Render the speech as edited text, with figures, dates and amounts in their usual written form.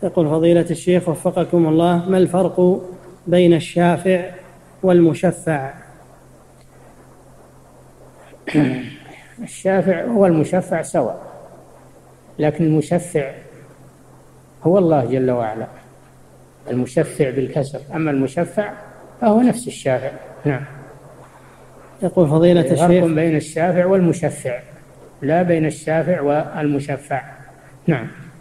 يقول فضيلة الشيخ وفقكم الله، ما الفرق بين الشافع والمشفع؟ الشافع هو المشفع سواء، لكن المشفع هو الله جل وعلا، المشفع بالكسر، أما المشفع فهو نفس الشافع. نعم. يقول فضيلة الشيخ فرق بين الشافع والمشفع، لا بين الشافع والمشفع. نعم.